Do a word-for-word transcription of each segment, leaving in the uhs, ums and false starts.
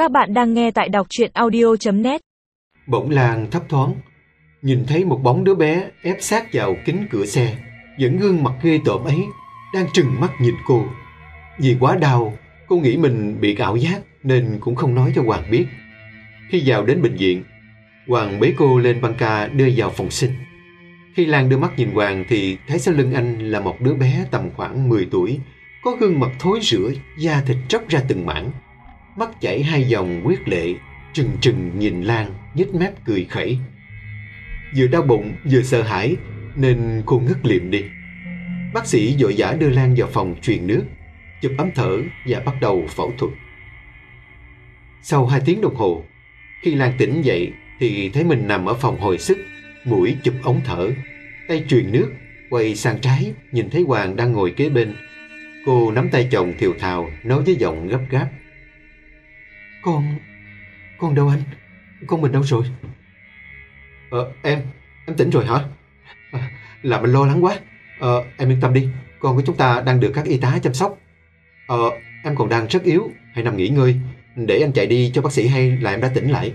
Các bạn đang nghe tại đọc truyện audio chấm net. Bỗng Lan thấp thoáng nhìn thấy một bóng đứa bé ép sát vào kính cửa xe, vẫn gương mặt ghê tởm ấy đang trừng mắt nhìn cô. Vì quá đau, cô nghĩ mình bị ảo giác nên cũng không nói cho Hoàng biết. Khi vào đến bệnh viện, Hoàng bế cô lên băng ca đưa vào phòng sinh. Khi Lan đưa mắt nhìn Hoàng thì thấy sau lưng anh là một đứa bé tầm khoảng mười tuổi, có gương mặt thối rữa, da thịt tróc ra từng mảng, mắt chảy hai dòng huyết lệ, trừng trừng nhìn Lan, nhếch mép cười khẩy. Vừa đau bụng vừa sợ hãi nên cô ngất lịm đi. Bác sĩ vội vã đưa Lan vào phòng truyền nước, chụp ấm thở và bắt đầu phẫu thuật. Sau hai tiếng đồng hồ, khi Lan tỉnh dậy thì thấy mình nằm ở phòng hồi sức, mũi chụp ống thở, tay truyền nước, quay sang trái nhìn thấy Hoàng đang ngồi kế bên. Cô nắm tay chồng thều thào nói với giọng gấp gáp: Con... con đâu anh? Con mình đâu rồi? Ờ, em... em tỉnh rồi hả? À, là mình lo lắng quá. Ờ, em yên tâm đi, con của chúng ta đang được các y tá chăm sóc. Ờ, em còn đang rất yếu, hãy nằm nghỉ ngơi, để anh chạy đi cho bác sĩ hay là em đã tỉnh lại.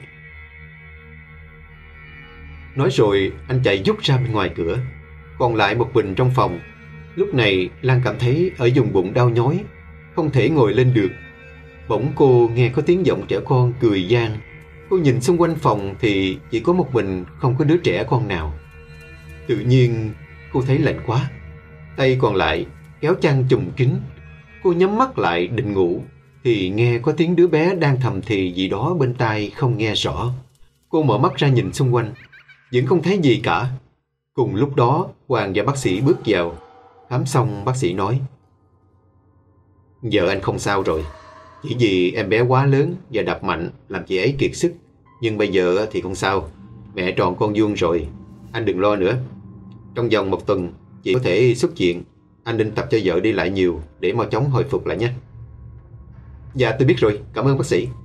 Nói rồi anh chạy vút ra bên ngoài cửa, còn lại một mình trong phòng. Lúc này Lan cảm thấy ở vùng bụng đau nhói, không thể ngồi lên được. Bỗng cô nghe có tiếng giọng trẻ con cười gian. Cô nhìn xung quanh phòng thì chỉ có một mình, không có đứa trẻ con nào. Tự nhiên cô thấy lạnh quá, tay còn lại kéo chăn trùm kín. Cô nhắm mắt lại định ngủ thì nghe có tiếng đứa bé đang thầm thì gì đó bên tai không nghe rõ. Cô mở mắt ra nhìn xung quanh, vẫn không thấy gì cả. Cùng lúc đó Hoàng và bác sĩ bước vào. Khám xong bác sĩ nói: Giờ anh không sao rồi, chỉ vì em bé quá lớn và đập mạnh làm chị ấy kiệt sức. Nhưng bây giờ thì không sao, mẹ tròn con vuông rồi, anh đừng lo nữa. Trong vòng một tuần chị có thể xuất viện. Anh nên tập cho vợ đi lại nhiều để mau chóng hồi phục lại nhé. Dạ tôi biết rồi, cảm ơn bác sĩ.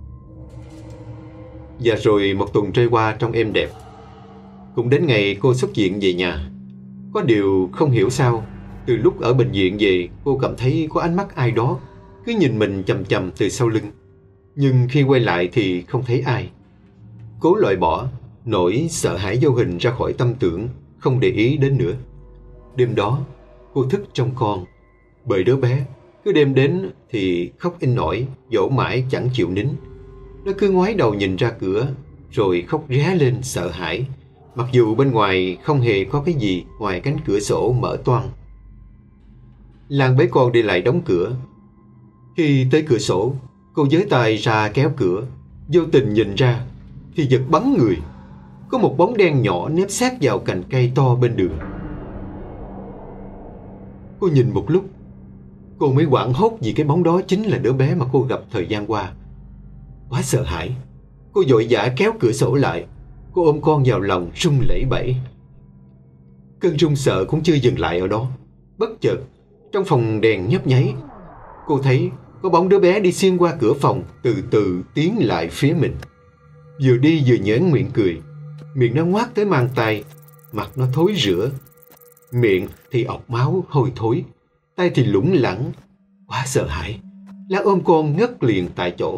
Và rồi một tuần trôi qua trong êm đẹp. Cũng đến ngày cô xuất viện về nhà. Có điều không hiểu sao, từ lúc ở bệnh viện về cô cảm thấy có ánh mắt ai đó cứ nhìn mình chằm chằm từ sau lưng. Nhưng khi quay lại thì không thấy ai. Cố loại bỏ nỗi sợ hãi vô hình ra khỏi tâm tưởng, không để ý đến nữa. Đêm đó cô thức trong con, bởi đứa bé cứ đêm đến thì khóc inh ỏi, dỗ mãi chẳng chịu nín. Nó cứ ngoái đầu nhìn ra cửa rồi khóc ré lên sợ hãi, mặc dù bên ngoài không hề có cái gì ngoài cánh cửa sổ mở toang. Lan bế con đi lại đóng cửa. Khi tới cửa sổ, cô giơ tay ra kéo cửa, vô tình nhìn ra thì giật bắn người. Có một bóng đen nhỏ nép sát vào cành cây to bên đường. Cô nhìn một lúc, cô mới hoảng hốt vì cái bóng đó chính là đứa bé mà cô gặp thời gian qua. Quá sợ hãi, cô vội vã kéo cửa sổ lại. Cô ôm con vào lòng run lẩy bẩy. Cơn run sợ cũng chưa dừng lại ở đó. Bất chợt, trong phòng đèn nhấp nháy, cô thấy có bóng đứa bé đi xuyên qua cửa phòng, từ từ tiến lại phía mình. Vừa đi vừa nhoẻn miệng cười. Miệng nó ngoác tới mang tay, mặt nó thối rữa, miệng thì ọc máu hôi thối, tay thì lủng lẳng. Quá sợ hãi, Lan ôm con ngất liền tại chỗ.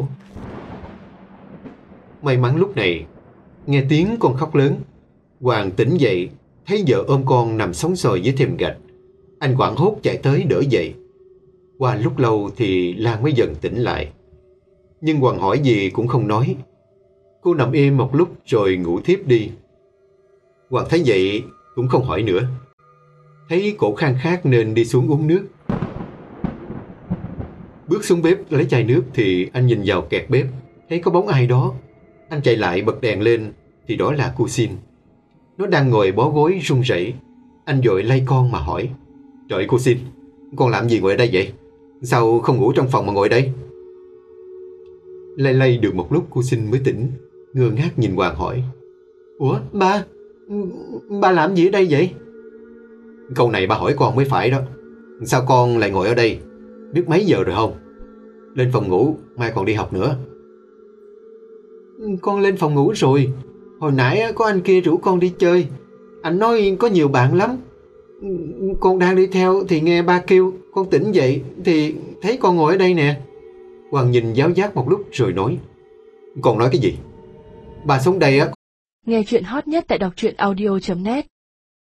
May mắn lúc này nghe tiếng con khóc lớn. Hoàng tỉnh dậy, thấy vợ ôm con nằm sống sòi dưới thềm gạch. Anh hoảng hốt chạy tới đỡ dậy. Qua lúc lâu thì Lan mới dần tỉnh lại. Nhưng Hoàng hỏi gì cũng không nói. Cô nằm im một lúc rồi ngủ thiếp đi. Hoàng thấy vậy cũng không hỏi nữa. Thấy cổ khan khát nên đi xuống uống nước. Bước xuống bếp lấy chai nước thì anh nhìn vào kẹt bếp, thấy có bóng ai đó. Anh chạy lại bật đèn lên thì đó là cô Xin. Nó đang ngồi bó gối run rẩy. Anh vội lay con mà hỏi: Trời cô Xin, con làm gì ngồi ở đây vậy? Sao không ngủ trong phòng mà ngồi đây? Lay lay được một lúc cô Xin mới tỉnh, ngơ ngác nhìn Hoàng hỏi: Ủa ba, ba làm gì ở đây vậy? Câu này ba hỏi con mới phải đó. Sao con lại ngồi ở đây? Biết mấy giờ rồi không? Lên phòng ngủ, mai còn đi học nữa. Con lên phòng ngủ rồi. Hồi nãy có anh kia rủ con đi chơi. Anh nói có nhiều bạn lắm. Con đang đi theo thì nghe ba kêu. Con tỉnh dậy thì thấy con ngồi ở đây nè. Hoàng nhìn giáo giác một lúc rồi nói: Con nói cái gì? Ba sống đây á. Nghe chuyện hot nhất tại đọc truyện audio chấm net.